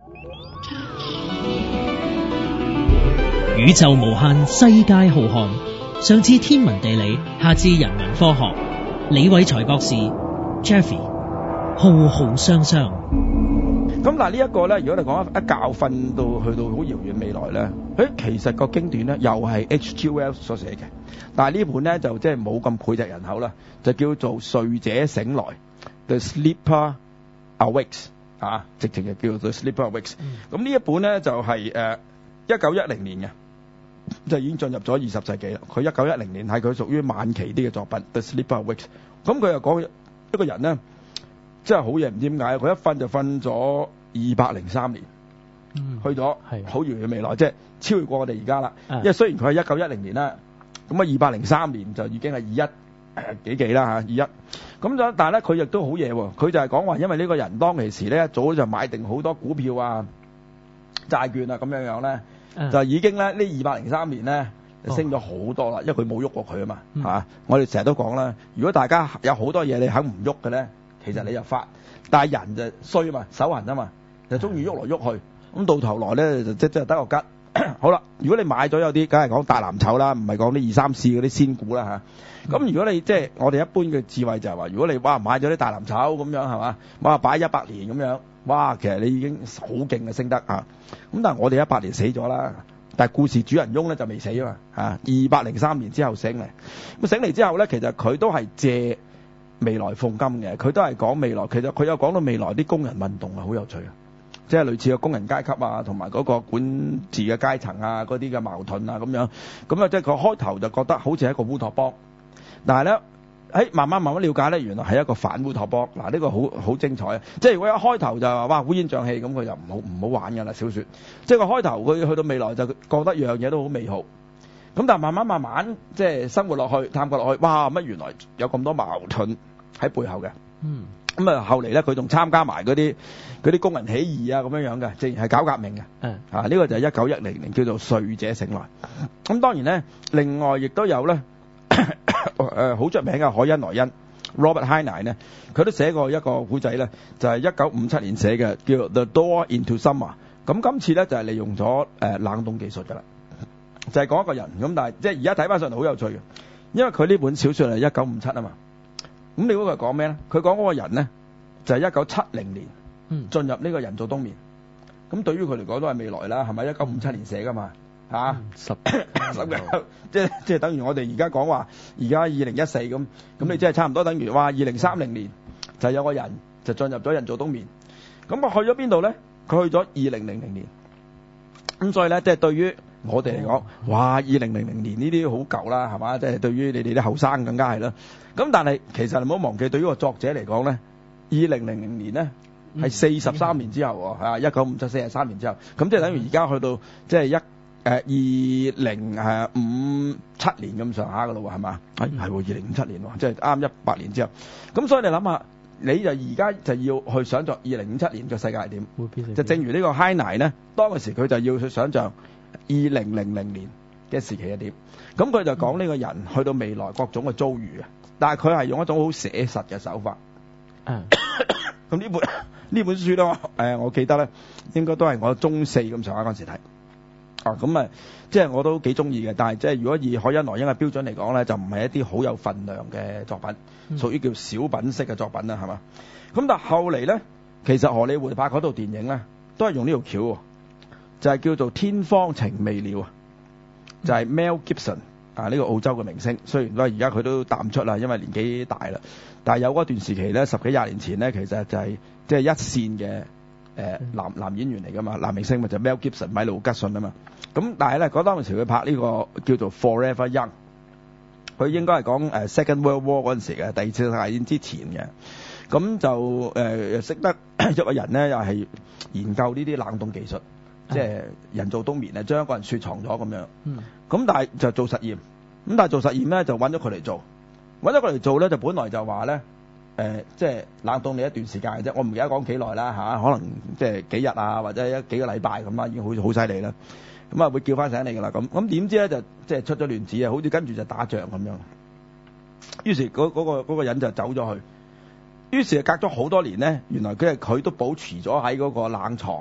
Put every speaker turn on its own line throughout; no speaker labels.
宇宙無限，世界浩瀚。上至天文地理，下至人文科學。李偉才博士 Jeffrey 浩浩湯湯。
咁嗱，呢一個咧，如果你講一覺瞓到去到好遙遠未來咧，其實個經典咧又係 H.G. Wells 所寫嘅，但係呢本咧就即係冇咁膾炙人口啦，就叫做睡者醒來 The Sleeper Awakes 啊，直情就叫做 The Sleeper Awakes。咁呢一本咧就係1910年嘅。就已經進入咗20世紀啦。佢1910年係佢屬於晚期啲嘅作品《The Sleeper Awakes》。咁佢又講一個人咧，真係好嘢，唔知點解佢一瞓就瞓咗203年，去咗好遙遠未來，即係超越過我哋而家啦。因為雖然佢係1910年啦，咁啊203年就已經係21幾啦嚇21。咁就但係咧，佢亦都好嘢喎。佢就係講話，因為呢個人當其時咧，一早就買定好多股票啊、債券啊咁樣咧。就已經咧呢203年咧就升咗好多啦，因為佢冇喐過佢啊嘛嚇。我哋成日都講啦，如果大家有好多嘢你肯唔喐嘅咧，其實你就發，但係人就衰啊嘛，手痕啊嘛，就中意喐來喐去，咁到頭來咧就即係得個吉。好啦，如果你買咗有啲，梗係講大藍籌啦，唔係講啲2、3市嗰啲仙股啦嚇。咁如果你即係我哋一般嘅智慧就係話，如果你買咗啲大藍籌咁樣係嘛，擺100年咁樣。哇，其實你已經好勁嘅升得啊！咁但係我哋100年死咗啦，但係故事主人翁咧就未死啊嘛嚇，203年之後醒嚟。咁醒嚟之後咧，其實佢都係借未來諷金嘅，佢都係講未來。其實佢有講到未來啲工人運動啊，好有趣啊！即係類似嘅工人階級啊，同埋嗰個管治嘅階層啊，嗰啲嘅矛盾啊咁樣。咁啊，即係佢開頭就覺得好似係一個烏托邦，但係咧。慢慢了解咧，原來係一個反烏托邦。嗱，呢個好精彩啊！即係如果一開頭就話哇烏煙瘴氣，咁佢就唔好玩㗎啦小説。即係個開頭佢去到未來就覺得樣嘢都好美好。咁但係慢慢即係生活落去、探索落去，哇乜原來有咁多矛盾喺背後嘅。咁啊後嚟咧佢仲參加埋嗰啲工人起義啊咁樣嘅，即係搞革命嘅。呢個就係1910年叫做睡者醒來。咁當然咧，另外亦都有咧。好出名嘅海恩萊恩 Robert Heinlein 咧，佢都寫過一個古仔咧，就係1957年寫嘅，叫 The Door into Summer。咁今次咧就係利用咗冷凍技術㗎啦，就係講一個人咁，但係即係而家睇翻上嚟好有趣嘅，因為佢呢本小説係1957啊嘛。咁你估佢講咩咧？佢講嗰個人咧就係1970年進入呢個人造冬眠。咁對於佢嚟講都係未來啦，係咪1957年寫㗎嘛？10嘅，即係等於我哋而家講話，而家2014咁你即係差唔多等於話2030年就有個人就進入咗人造冬眠。咁佢去咗邊度咧？佢去咗2000年。咁所以咧，即係對於我哋嚟講，哇！2000年呢啲好舊啦，係嘛？即係對於你哋啲後生更加係啦。咁但係其實你唔好忘記，對於個作者嚟講咧，2000年咧係43年之後喎，1957 43年之後，咁即係等於而家去到即係2057年咁上下噶咯喎，係嘛？係2057年喎，即係啱100年之後。咁所以你諗下，你就而家就要去想像2057年嘅世界係點？就正如呢個 Heinlein 咧，當嗰時佢就要去想像2000年嘅時期係點。咁佢就講呢個人去到未來各種嘅遭遇嘅，但係佢係用一種好寫實嘅手法。咁呢本書咧，我記得咧，應該都係我中4咁上下嗰陣時睇。咁即係我都幾中意嘅，但係即係如果以海恩萊恩嘅標準嚟講咧，就唔係一啲好有份量嘅作品，屬於叫小品式嘅作品啦，係嘛？咁但係後嚟咧，其實荷里活拍嗰套電影咧，都係用呢條橋喎，就係叫做天荒情未了，就係 Mel Gibson 呢個澳洲嘅明星，雖然都係而家佢都淡出啦，因為年紀大啦，但係有嗰段時期咧，10幾20年前咧，其實就係即係一線嘅。男演員嚟噶嘛，男明星咪就 Mel Gibson 米路吉遜啊嘛。咁但係咧，嗰當時佢拍呢個叫做 Forever Young， 佢應該係講Second World War 嗰陣時嘅，第二次世界大戰之前嘅。咁就識得一個人咧，又係研究呢啲冷凍技術，即係人造冬眠啊，將一個人雪藏咗咁樣。咁但係就做實驗，咁但係做實驗咧就揾咗佢嚟做，咧就本來就話咧。即係冷凍你一段時間嘅啫，我唔記得講幾耐啦，可能即係幾日啊，或者幾個禮拜咁啦，已經好犀利啦。咁會叫翻醒你噶啦。咁點知咧就即係出咗亂子啊，好似跟住就打仗咁樣。於是嗰個人就走咗去。於是隔咗好多年咧，原來佢都保持咗喺嗰個冷藏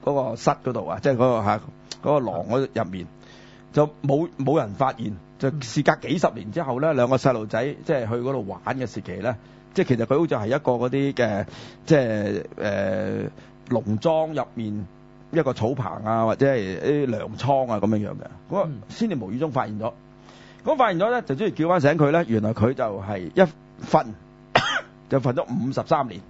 個室嗰度啊，即係嗰個廊嗰入面，就冇人發現。就事隔幾十年之後咧，兩個細路仔即係去嗰度玩嘅時期咧，即係其實佢好似係一個嗰啲嘅即係農莊入面一個草棚啊，或者係啲糧倉啊咁樣嘅，咁啊先至無意中發現咗。咁發現咗咧，就終於叫翻醒佢咧，原來佢就係一瞓就瞓咗53年。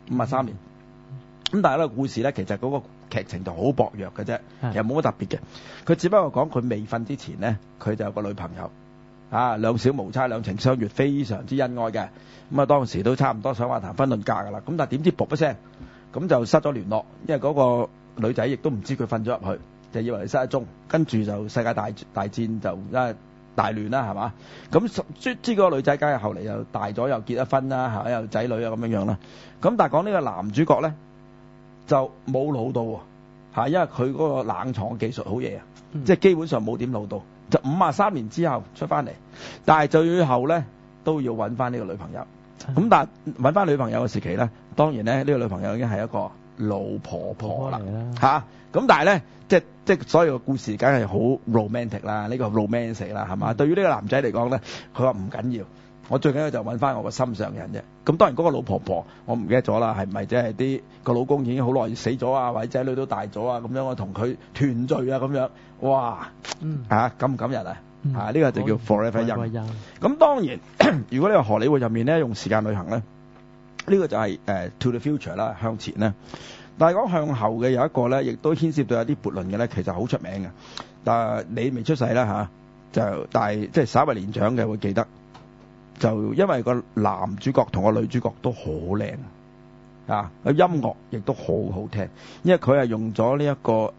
咁但係呢個故事咧，其實嗰個劇情就好薄弱嘅啫，其實冇乜特別嘅。佢只不過講佢未瞓之前咧，佢就有個女朋友啊，兩小無猜，兩情相悅，非常之恩愛嘅。咁啊當時都差唔多想話談婚論嫁㗎啦。咁但係點知噗一聲，咁就失咗聯絡，因為嗰個女仔亦都唔知佢瞓咗入去，就以為佢失咗蹤。跟住就世界大戰就大亂啦，係嘛？咁知嗰個女仔梗係後嚟又大咗，又結咗婚啦，係咪有仔女啊咁樣啦？咁但係講呢個男主角咧，就冇老到喎，因為佢嗰個冷藏技術好嘢啊，即係基本上冇點老到，就53年之後出翻嚟，但係最後咧都要揾翻呢個女朋友。咁但係揾翻女朋友嘅時期咧，當然咧呢個女朋友已經係一個老婆婆啦嚇。咁但係咧，即係所有嘅故事梗係好 romantic 啦，呢個 romance 啦，係嘛？對於呢個男仔嚟講咧，佢話唔緊要。我最緊要就揾翻我個心上人啫。咁當然嗰個老婆婆我唔記得咗啦，係咪即係啲個老公已經好耐死咗啊，或者仔女都大咗啊，咁樣我同佢團聚啊咁樣，哇感唔感人啊？呢個就叫 Forever Young。咁當然如果你話荷里活入面咧用時間旅行咧，呢個就係To the Future 啦，向前咧。但係講向後嘅有一個咧，亦都牽涉到有啲悖論嘅咧，其實好出名嘅。但係你未出世啦但係即係稍為年長嘅會記得。就因為個男主角同個女主角都好靚個音樂亦都好好聽，因為佢係用咗呢一個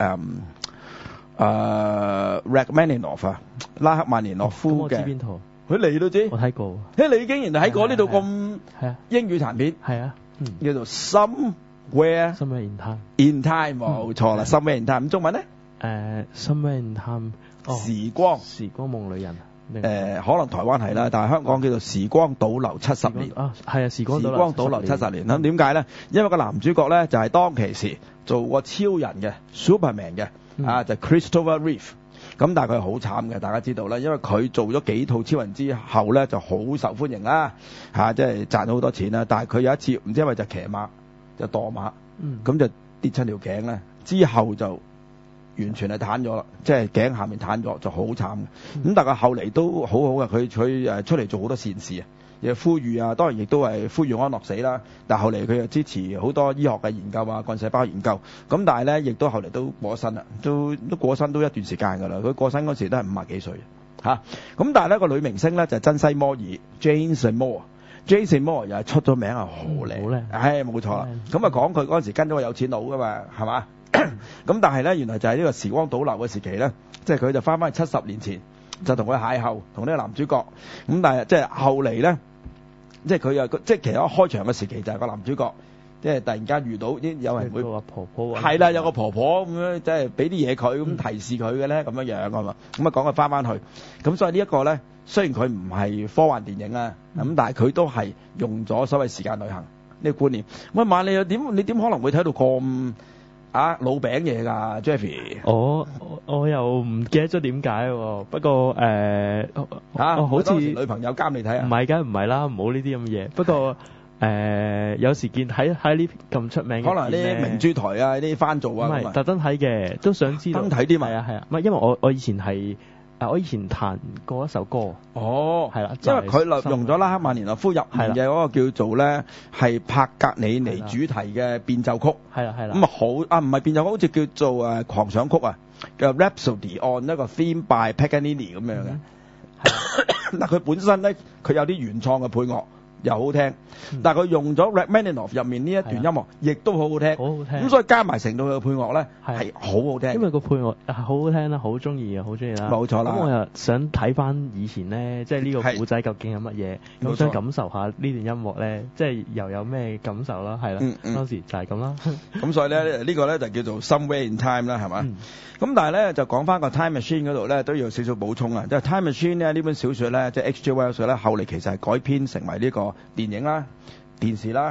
Rachmaninoff 啊，拉赫曼尼諾夫嘅。我知邊套？佢你都知？我睇過。你竟然喺呢度咁英語殘片？係啊，叫做 Somewhere in Time 冇錯啦。Somewhere in Time 咁中文咧
？Somewhere in Time
時光
夢裏人。
可能台灣係啦，但係香港叫做時光倒流70年。
係啊，時光倒流
70年。咁點解咧？因為個男主角咧就係當其時做過超人嘅 Superman 嘅就 Christopher Reeve。咁但係佢係好慘嘅，大家知道啦，因為佢做咗幾套超人之後咧就好受歡迎啦，即係賺咗好多錢啦。但係佢有一次唔知因為就騎馬就墮馬，咁就跌親條頸咧，之後就完全係癱咗啦，即係頸下面癱咗，就好慘嘅。咁但係後嚟都好好嘅，佢出嚟做好多善事啊，亦呼籲啊，當然亦都係呼籲安樂死啦。但係後嚟佢又支持好多醫學嘅研究啊，幹細胞研究。咁但係咧，亦都後嚟都過身啦，都過身都一段時間㗎啦。佢過身嗰時都係50幾歲咁但係咧個女明星咧就係珍西摩爾 Jane Seymour 又係出咗名啊，好靚，冇錯啦。咁啊講佢嗰陣時跟咗個有錢佬㗎嘛，係嘛？咁但係咧，原來就係呢個時光倒流嘅時期咧，即係佢就翻去70年前，就同佢邂逅，同呢個男主角。咁但係即係後嚟咧，即係佢又即係其實一開場嘅時期就係個男主角，即係突然間遇到有人會
婆婆
係啦，有個婆婆咁樣，即係俾啲嘢佢咁提示佢嘅咧，咁樣樣啊嘛。咁啊講佢翻去，咁所以呢一個咧，雖然佢唔係科幻電影啊，咁但係佢都係用咗所謂時間旅行呢個觀念。喂，馬你又點？你點可能會睇到咁？老餅嘢㗎 Jeffy，
我又唔記得咗點解喎。不過好似
女朋友監你睇啊？
唔係，梗唔係啦，唔好呢啲咁嘅嘢。不過有時見喺呢咁出名嘅，
可能啲明珠台啊，啲翻做啊，
唔係特登睇嘅，都想知道。
登睇啲嘛？
係啊，唔係因為我以前係。我以前彈過一首歌，
係啦，
因
為佢用咗拉赫曼尼諾夫入面嘅嗰個叫做咧係帕格尼尼主題嘅變奏曲，
係啦，
咁唔係變奏曲，好似叫做狂想曲啊，叫 Rhapsody on 一個 theme by Paganini 咁樣嘅。嗱佢本身咧佢有啲原創嘅配樂。又好聽，但係佢用咗 Rachmaninoff 入面呢一段音樂，亦都好好聽。咁所以加埋成套嘅配樂咧，係好好聽。
因為個配樂好好聽啦，好中意啊，好中意啦。
冇錯啦。
咁我又想睇翻以前咧，即係呢個古仔究竟係乜嘢？咁想感受下呢段音樂咧，即係又有咩感受啦？係啦，當時就係咁啦。
咁所以咧，呢個咧就叫做 Somewhere in Time 啦，係嘛？咁但係咧就講翻個 Time Machine 嗰度咧，都要少少補充啊。即係 Time Machine 咧呢本小説咧，即係 H.G. Wells 咧後嚟其實係改編成為呢個電影啦、電視啦、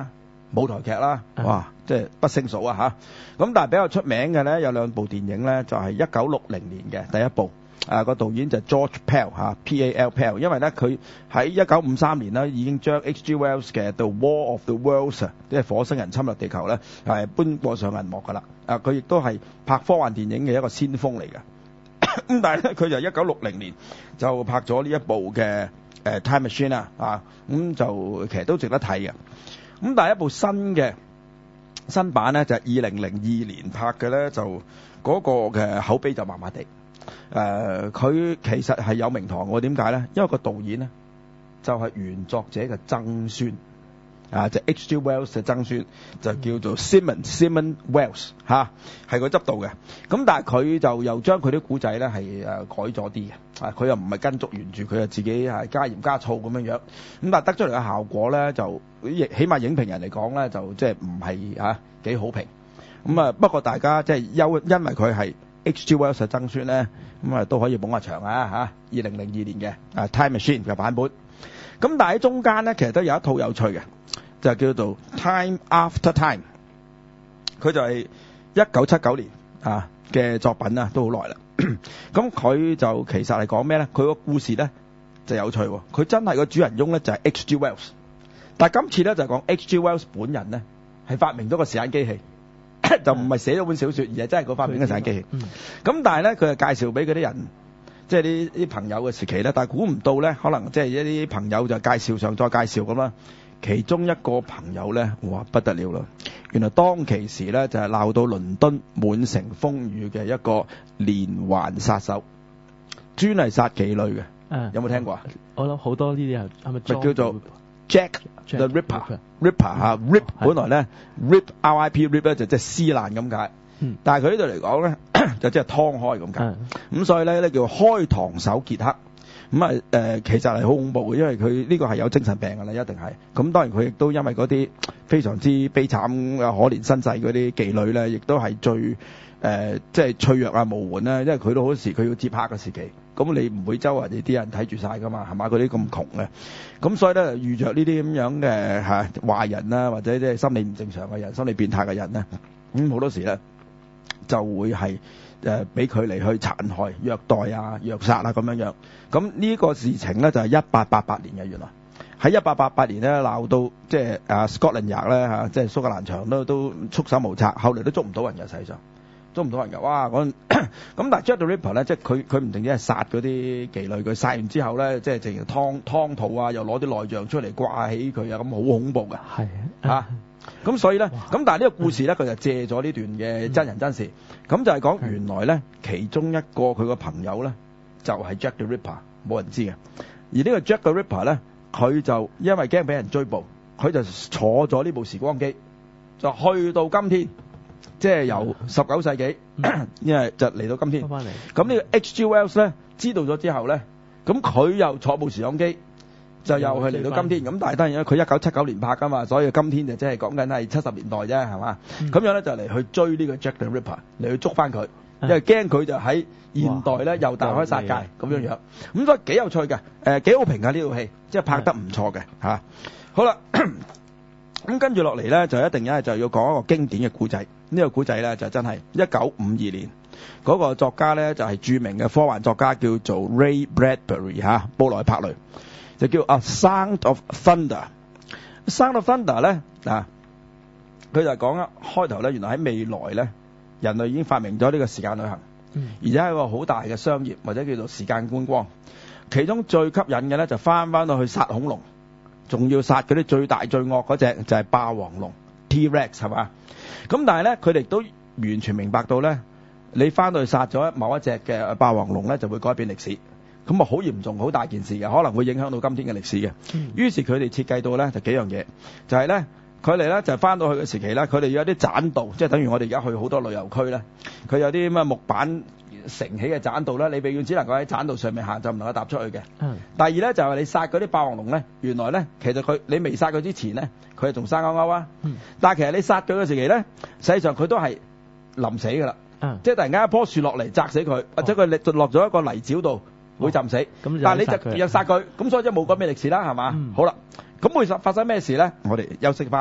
舞台劇啦，哇，即係不勝數啊嚇。咁但係比較出名嘅咧有兩部電影咧，就係1960年嘅第一部，個導演就係 George Pell 嚇 P.A.L. Pell， 因為咧佢喺1953年咧已經將 H.G. Wells 嘅 The War of the Worlds 即係火星人侵略地球咧係搬過上銀幕㗎啦。佢亦都係拍科幻電影嘅一個先鋒嚟嘅。咁但係咧佢就1960年就拍咗呢一部嘅Time Machine 啊，咁就其實都值得睇嘅。咁但係一部新版咧就係2002年拍嘅咧，就嗰個嘅口碑就麻麻地。佢其實係有名堂嘅，點解咧？因為個導演咧就係原作者嘅曾孫就 H.G. Wells 嘅曾孫，就叫做 Simon Wells 係佢執導嘅。咁但係佢就又將佢啲古仔咧係改咗啲嘅，佢又唔係跟足原著，佢又自己係加鹽加醋咁樣樣。咁但係得出嚟嘅效果咧，就起碼影評人嚟講咧，就即係唔係幾好評。咁不過大家即係因為佢係 H.G. Wells 嘅曾孫咧，咁都可以捧下場2002年嘅Time Machine 嘅版本。咁但係喺中間咧，其實都有一套有趣嘅，就叫做 Time After Time。佢就係1979年嘅作品啦，都好耐啦。咁佢就其實係講咩咧？佢個故事咧就有趣喎。佢真係個主人翁咧就係 H.G. Wells， 但係今次咧就係講 H.G. Wells 本人咧係發明咗個時間機器，就唔係寫咗本小說，而係真係個發明嘅時間機器。咁但係咧佢就介紹俾嗰啲人，即係啲朋友嘅時期咧，但係估唔到咧，可能即係一啲朋友就介紹上再介紹咁啦。其中一個朋友咧，哇不得了啦！原來當其時咧就係鬧到倫敦滿城風雨嘅一個連環殺手，專係殺妓女嘅。有冇聽過啊？
我諗好多呢啲人係咪
叫做 Jack the Ripper？Rip 本來咧 Rip R.I.P. Rip 咧就即係撕爛咁解。但係佢呢度嚟講咧，就即係劏開咁解。咁所以咧叫開膛手傑克。咁其實係好恐怖嘅，因為佢呢個係有精神病㗎啦，一定係。咁當然佢亦都因為嗰啲非常之悲慘嘅可憐身世嗰啲妓女咧，亦都係最即係脆弱啊無援啦。因為佢都好多時佢要接客嘅時期，咁你唔會周圍啲人睇住晒㗎嘛，係嘛？嗰啲咁窮嘅，咁所以咧遇着呢啲咁樣嘅壞人啦，或者即係心理唔正常嘅人、心理變態嘅人咧，咁好多時咧就會係俾佢嚟去殘害、虐待啊、虐殺啊咁樣樣。咁呢個事情咧就係1888年嘅，原來喺1888年咧鬧到即係Scotland Yard 咧即係蘇格蘭場都束手無策，後嚟都捉唔到人嘅，實際上捉唔到人嘅。哇！咁但係 Jack the Ripper 咧，即係佢唔淨止係殺嗰啲妓女，佢殺完之後咧，即係淨係劏肚啊，又攞啲內臟出嚟掛起佢啊，咁好恐怖㗎。係咁所以咧，咁但係呢個故事咧，佢就借咗呢段嘅真人真事，咁就係講原來咧，其中一個佢個朋友咧，就係 Jack the Ripper， 冇人知嘅。而呢個 Jack the Ripper 咧，佢就因為驚俾人追捕，佢就坐咗呢部時光機，就去到今天，即係由19世紀，因為就嚟到今天。咁呢個 H.G. Wells 咧，知道咗之後咧，咁佢又坐部時光機。就又係嚟到今天，咁但係當然佢1979年拍㗎嘛，所以今天就即係講緊係70年代啫，係嘛？咁樣咧就嚟去追呢個 Jack the Ripper 嚟去捉翻佢，因為驚佢就喺現代咧又大開殺戒咁樣樣。咁所以幾有趣嘅，幾好評㗎呢套戲，即係拍得唔錯嘅嚇。好啦，咁跟住落嚟咧就一定就要講一個經典嘅故仔。呢個故仔咧就真係1952年嗰個作家咧就係著名嘅科幻作家叫做 Ray Bradbury 布萊柏雷。就叫A Sound of Thunder。Sound of Thunder 咧佢就講開頭咧，原來喺未來咧，人類已經發明咗呢個時間旅行，而且係一個好大嘅商業或者叫做時間觀光。其中最吸引嘅咧就翻到去殺恐龍，仲要殺嗰啲最大最惡嗰隻就係霸王龍 T-Rex 係嘛？咁但係咧佢哋都完全明白到咧，你翻到去殺咗某一隻嘅霸王龍咧，就會改變歷史。咁啊好嚴重好大件事嘅，可能會影響到今天嘅歷史嘅。於是佢哋設計到咧就幾樣嘢，就係咧佢哋咧就翻到去嘅時期咧，佢哋有啲棧道，即係等於我哋而家去好多旅遊區咧，佢有啲咁嘅木板承起嘅棧道咧，你永遠只能夠喺棧道上面行，就唔能夠踏出去嘅。第二咧就係你殺嗰啲霸王龍咧，原來咧其實你未殺佢之前咧，佢係仲生勾勾啊。但係其實你殺佢嘅時期咧，實際上佢都係臨死㗎啦。即係突然間一棵樹落嚟砸死佢，或者佢落咗一個泥沼度。會浸死，但係你就又殺佢，咁所以即係冇改變歷史啦，係嘛？好啦，咁會發生咩事咧？我哋休息翻一陣，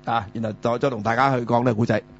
啊，然後再同大家去講呢個古仔。